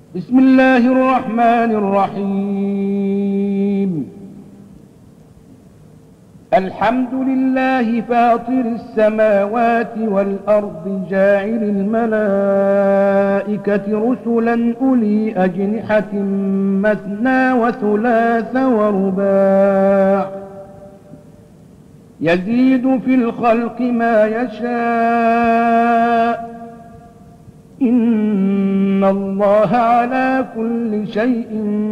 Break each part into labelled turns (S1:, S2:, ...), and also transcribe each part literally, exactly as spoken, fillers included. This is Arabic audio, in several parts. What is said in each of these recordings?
S1: بسم الله الرحمن الرحيم. الحمد لله فاطر السماوات والأرض جاعل الملائكة رسلا أولي أجنحة مثنى وثلاث ورباع يزيد في الخلق ما يشاء إن الله على كل شيء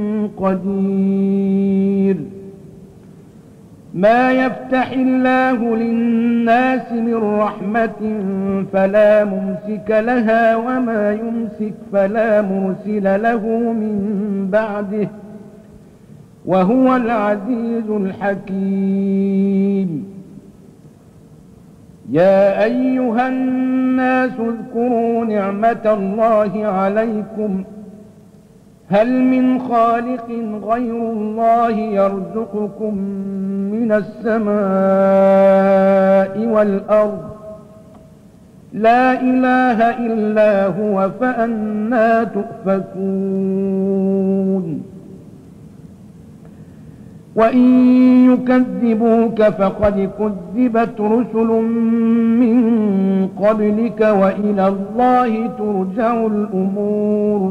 S1: قدير. ما يفتح الله للناس من رحمة فلا ممسك لها وما يمسك فلا مرسل له من بعده وهو العزيز الحكيم. يا أيها الناس اذكروا نعمة الله عليكم هل من خالق غير الله يرزقكم من السماء والأرض لا إله إلا هو فأنى تؤفكون. وإن يكذبوك فقد كذبت رسل من قبلك وإلى الله ترجع الأمور.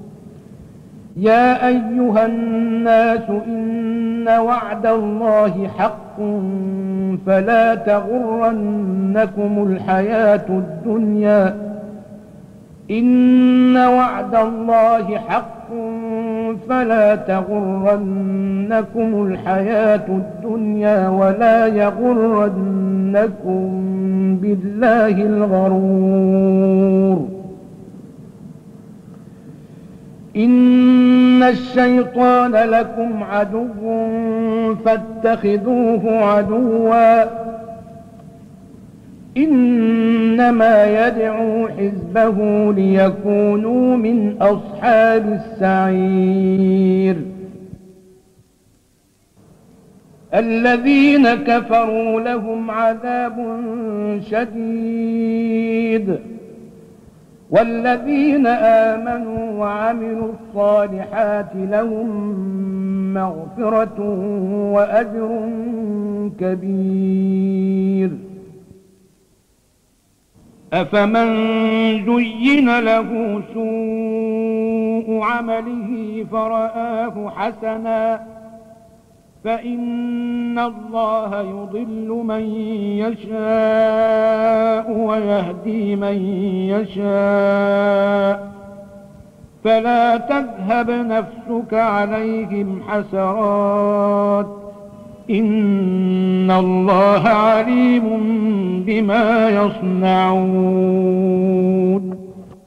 S1: يا أيها الناس إن وعد الله حق فلا تغرنكم الحياة الدنيا إن وعد الله حق فلا تغرنكم الحياة الدنيا ولا يغرنكم بالله الغرور. إن الشيطان لكم عدو فاتخذوه عدوا إنما يدعو حزبه ليكونوا من أصحاب السعير. الذين كفروا لهم عذاب شديد والذين آمنوا وعملوا الصالحات لهم مغفرة وأجر كبير. أفمن زين له سوء عمله فرآه حسنا فإن الله يضل من يشاء ويهدي من يشاء فلا تذهب نفسك عليهم حسرات إن الله عليم بما يصنعون.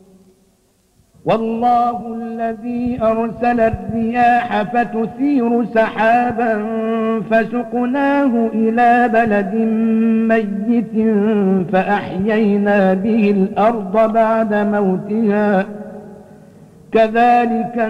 S1: والله الذي أرسل الرياح فتثير سحابا فسقناه إلى بلد ميت فأحيينا به الأرض بعد موتها كذلك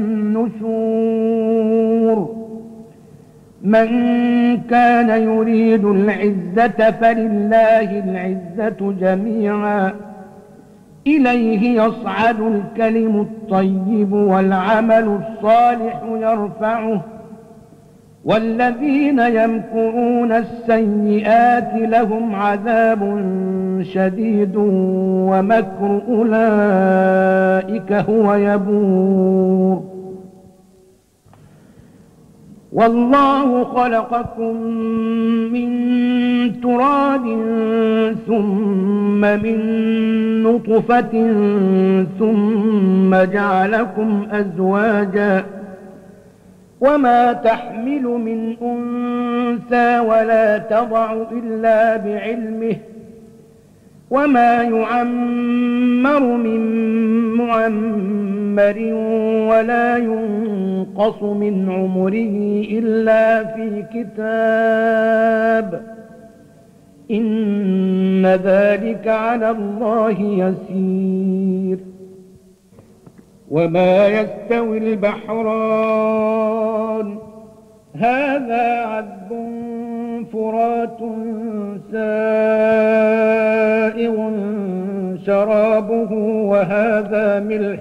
S1: النشور. من كان يريد العزة فلله العزة جميعا إليه يصعد الكلم الطيب والعمل الصالح يرفعه والذين يمكرون السيئات لهم عذاب شديد ومكر أولئك هو يبور. والله خلقكم من تراب ثم من نطفة ثم جعلكم أزواجا وما تحمل من أنثى ولا تضع إلا بعلمه وما يعمر من معمر ولا ينقص من عمره إلا في كتاب إن ذلك على الله يسير. وما يستوي البحران هذا عذب فرات سائغ شرابه وهذا ملح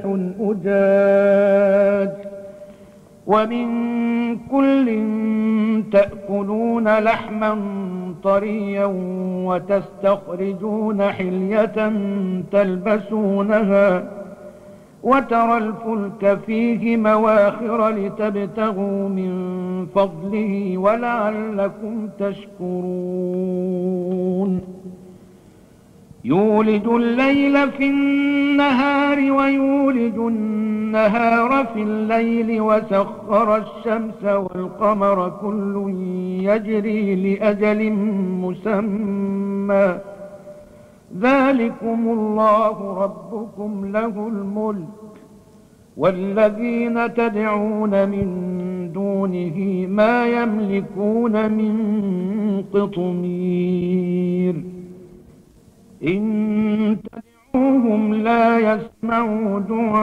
S1: أجاج ومن كل تأكلون لحما طريا وتستخرجون حلية تلبسونها وترى الفلك فيه مواخر لتبتغوا من فضله ولعلكم تشكرون يولج الليل في النهار ويولج النهار في الليل وسخر الشمس والقمر كل يجري لأجل مسمى ذلكم الله ربكم له الملك والذين تدعون من دونه ما يملكون من قطمير إن تدعوهم لا يسمعوا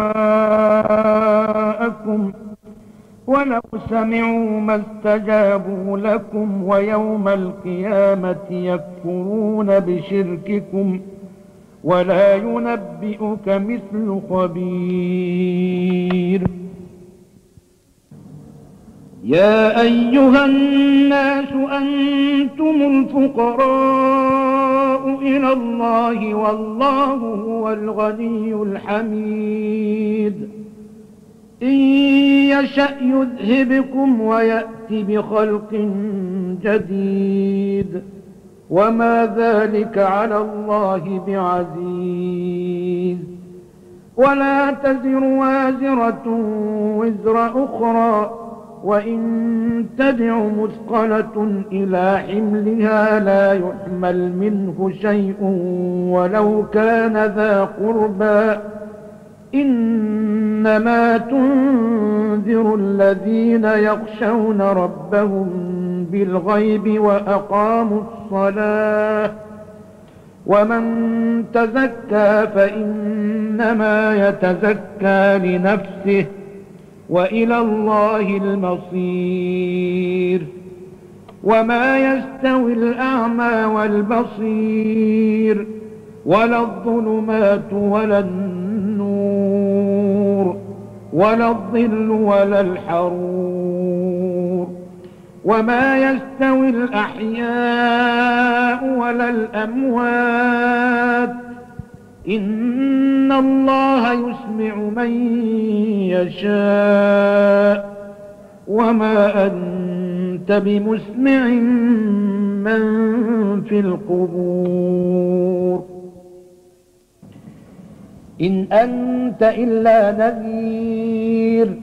S1: دعاءكم ولو سمعوا ما استجابوا لكم ويوم القيامة يكفرون بشرككم ولا ينبئك مثل خبير يا أيها الناس أنتم الفقراء إلى الله والله هو الغني الحميد إن يشأ يذهبكم ويأت بخلق جديد وما ذلك على الله بعزيز ولا تزر وازرة وزر أخرى وإن تدع مثقلة إلى حملها لا يحمل منه شيء ولو كان ذا قربى إنما تنذر الذين يخشون ربهم بالغيب وأقاموا الصلاة ومن تزكى فإنما يتزكى لنفسه وإلى الله المصير وما يستوي الأعمى والبصير ولا الظلمات ولا النور ولا الظل ولا الحرور وما يستوي الأحياء ولا الأموات إن الله يسمع من يشاء وما أنت بمسمع من في القبور إن أنت إلا نذير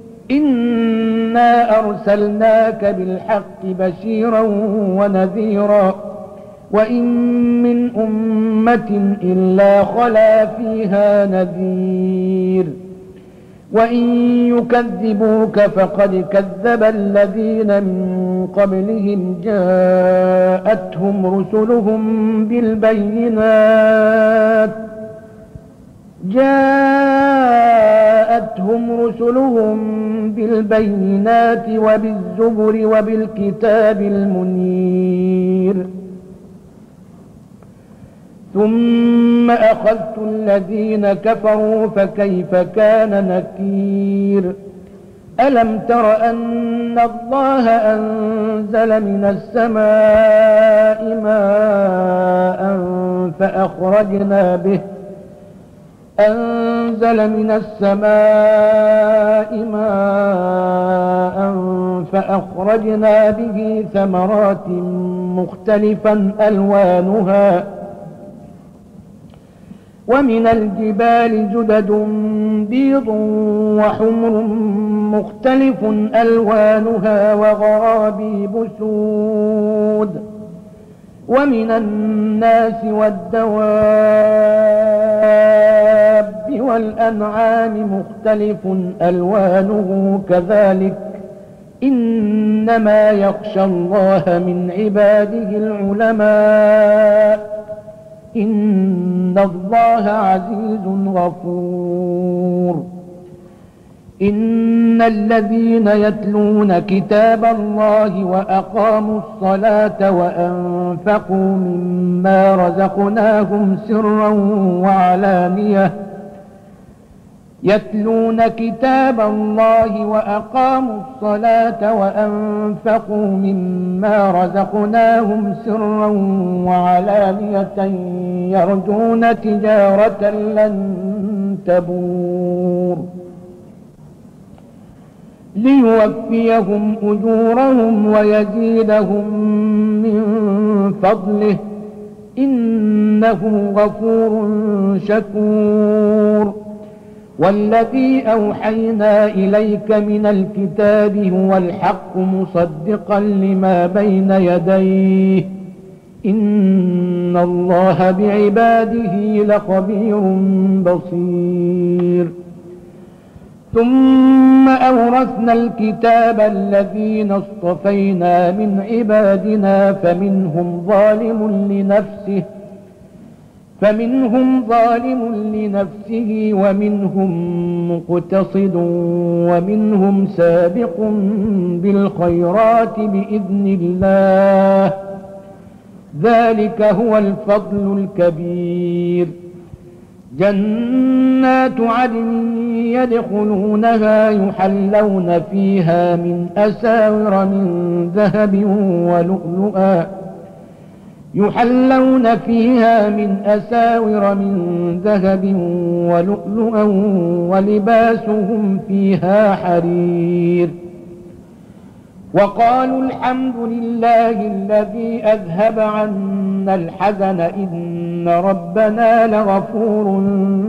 S1: إنا أرسلناك بالحق بشيرا ونذيرا وإن من أمة إلا خلا فيها نذير وإن يكذبوك فقد كذب الذين من قبلهم جاءتهم رسلهم بالبينات جاءتهم رسلهم بالبينات وبالزبر وبالكتاب المنير ثم أخذت الذين كفروا فكيف كان نكير ألم تر أن الله أنزل من السماء ماء فأخرجنا به أنزل من السماء ماء فأخرجنا به ثمرات مختلفا ألوانها ومن الجبال جدد بيض وحمر مختلف ألوانها وغرابيب سود ومن الناس والدواب والأنعام مختلف ألوانه كذلك إنما يخشى الله من عباده العلماء إن الله عزيز غفور إن الذين يتلون كتاب الله وأقاموا الصلاة وأنفقوا مما رزقناهم سرا وعلانية يتلون كتاب الله وأقاموا الصلاة وأنفقوا مما رزقناهم سرا وعلانية يرجون تجارة لن تبور ليوفيهم أجورهم ويزيدهم من فضله إنه غفور شكور والذي أوحينا إليك من الكتاب هو الحق مصدقا لما بين يديه إن الله بعباده لخبير بصير ثم أورثنا الكتاب الذين اصطفينا من عبادنا فمنهم ظالم لنفسه فمنهم ظالم لنفسه ومنهم مقتصد ومنهم سابق بالخيرات بإذن الله ذلك هو الفضل الكبير جنات عدن يدخلونها يحلون فيها من أساور من ذهب ولؤلؤا يحلون فيها من أساور من ذهب ولؤلؤا ولباسهم فيها حرير وقالوا الحمد لله الذي أذهب عنا الحزن إن ربنا لغفور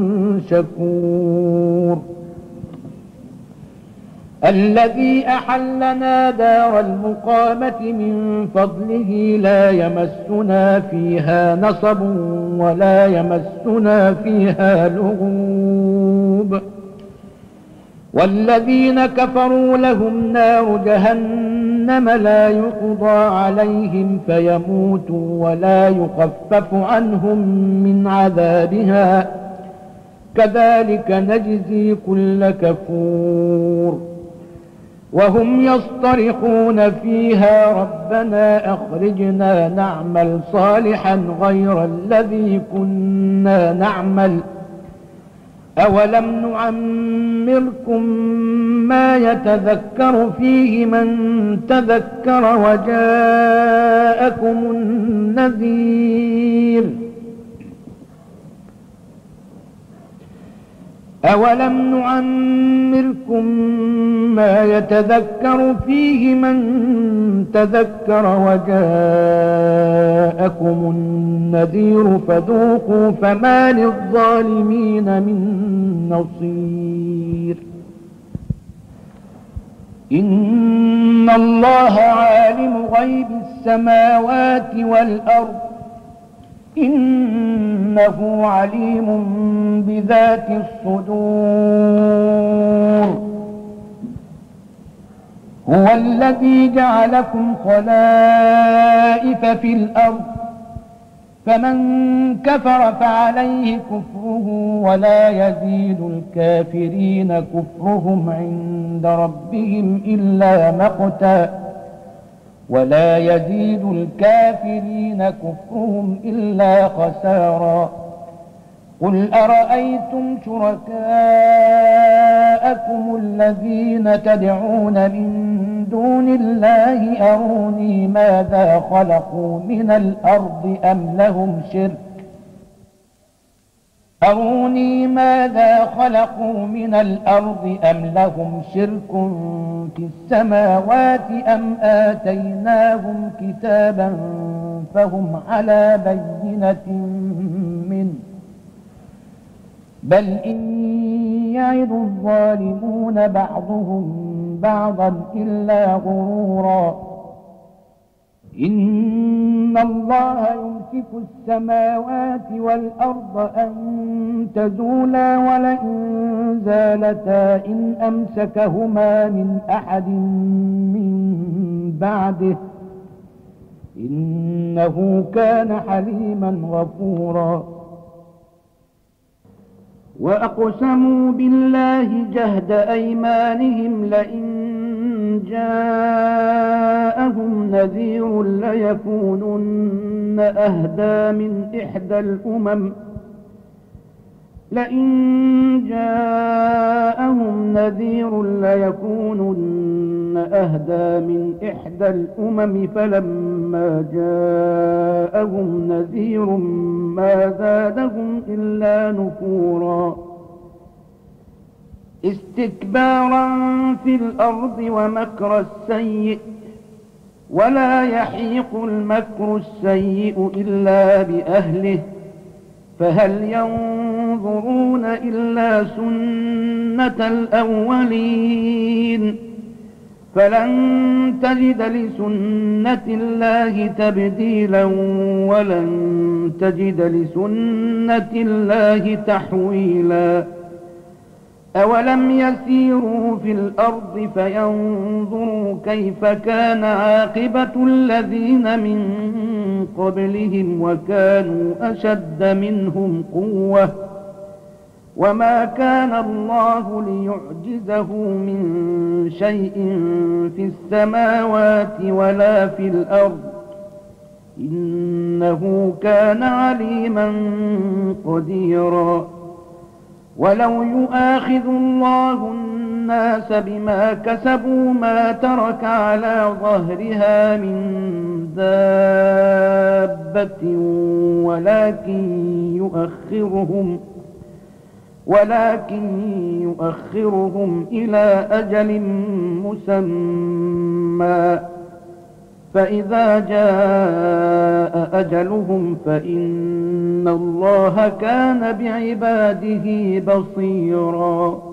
S1: شكور الذي أحلنا دار المقامة من فضله لا يمسنا فيها نصب ولا يمسنا فيها لغوب والذين كفروا لهم نار جهنم لا يقضى عليهم فيموتوا ولا يخفف عنهم من عذابها كذلك نجزي كل كفور وهم يصطرخون فيها ربنا أخرجنا نعمل صالحا غير الذي كنا نعمل أولم نعمركم ما يتذكر فيه من تذكر وجاءكم النذير أولم نعمركم ما يتذكر فيه من تذكر وجاءكم النذير فذوقوا فما للظالمين من نصير إن الله عالم غيب السماوات والأرض إنه عليم بذات الصدور هو الذي جعلكم خلائف في الأرض فمن كفر فعليه كفره ولا يزيد الكافرين كفرهم عند ربهم إلا مقتا ولا يزيد الكافرين كفرهم إلا خسارا قل أرأيتم شركاءكم الذين تدعون من دون الله أروني ماذا خلقوا من الأرض أم لهم شرك أروني ماذا خلقوا من الأرض أم لهم شرك في السماوات أم آتيناهم كتابا فهم على بينة منه بل إن يعد الظالمون بعضهم بعضا إلا غرورا إن الله يمسك السماوات والأرض أن تزولا ولئن زالتا إن أمسكهما من أحد من بعده إنه كان حليما غفورا وأقسموا بالله جهد أيمانهم لئن جاءهم نذير ليكونن أهدى من إحدى الأمم لئن جاءهم نذير ليكونن أهدى من إحدى الأمم فلما جاءهم نذير ما زادهم إلا نفورا استكبارا في الأرض ومكر السيء ولا يحيق المكر السيء إلا بأهله فهل ينظرون إلا سنة الأولين فلن تجد لسنة الله تبديلا ولن تجد لسنة الله تحويلا أولم يسيروا في الأرض فينظروا كيف كان عاقبة الذين من قبلهم وكانوا أشد منهم قوة وما كان الله ليعجزه من شيء في السماوات ولا في الأرض إنه كان عليما قديرا ولو يؤاخذ الله الناس بما كسبوا ما ترك على ظهرها من دابة ولكن يؤخرهم ولكن يؤخرهم إلى أجل مسمى فإذا جاء أجلهم فإن الله كان بعباده بصيرا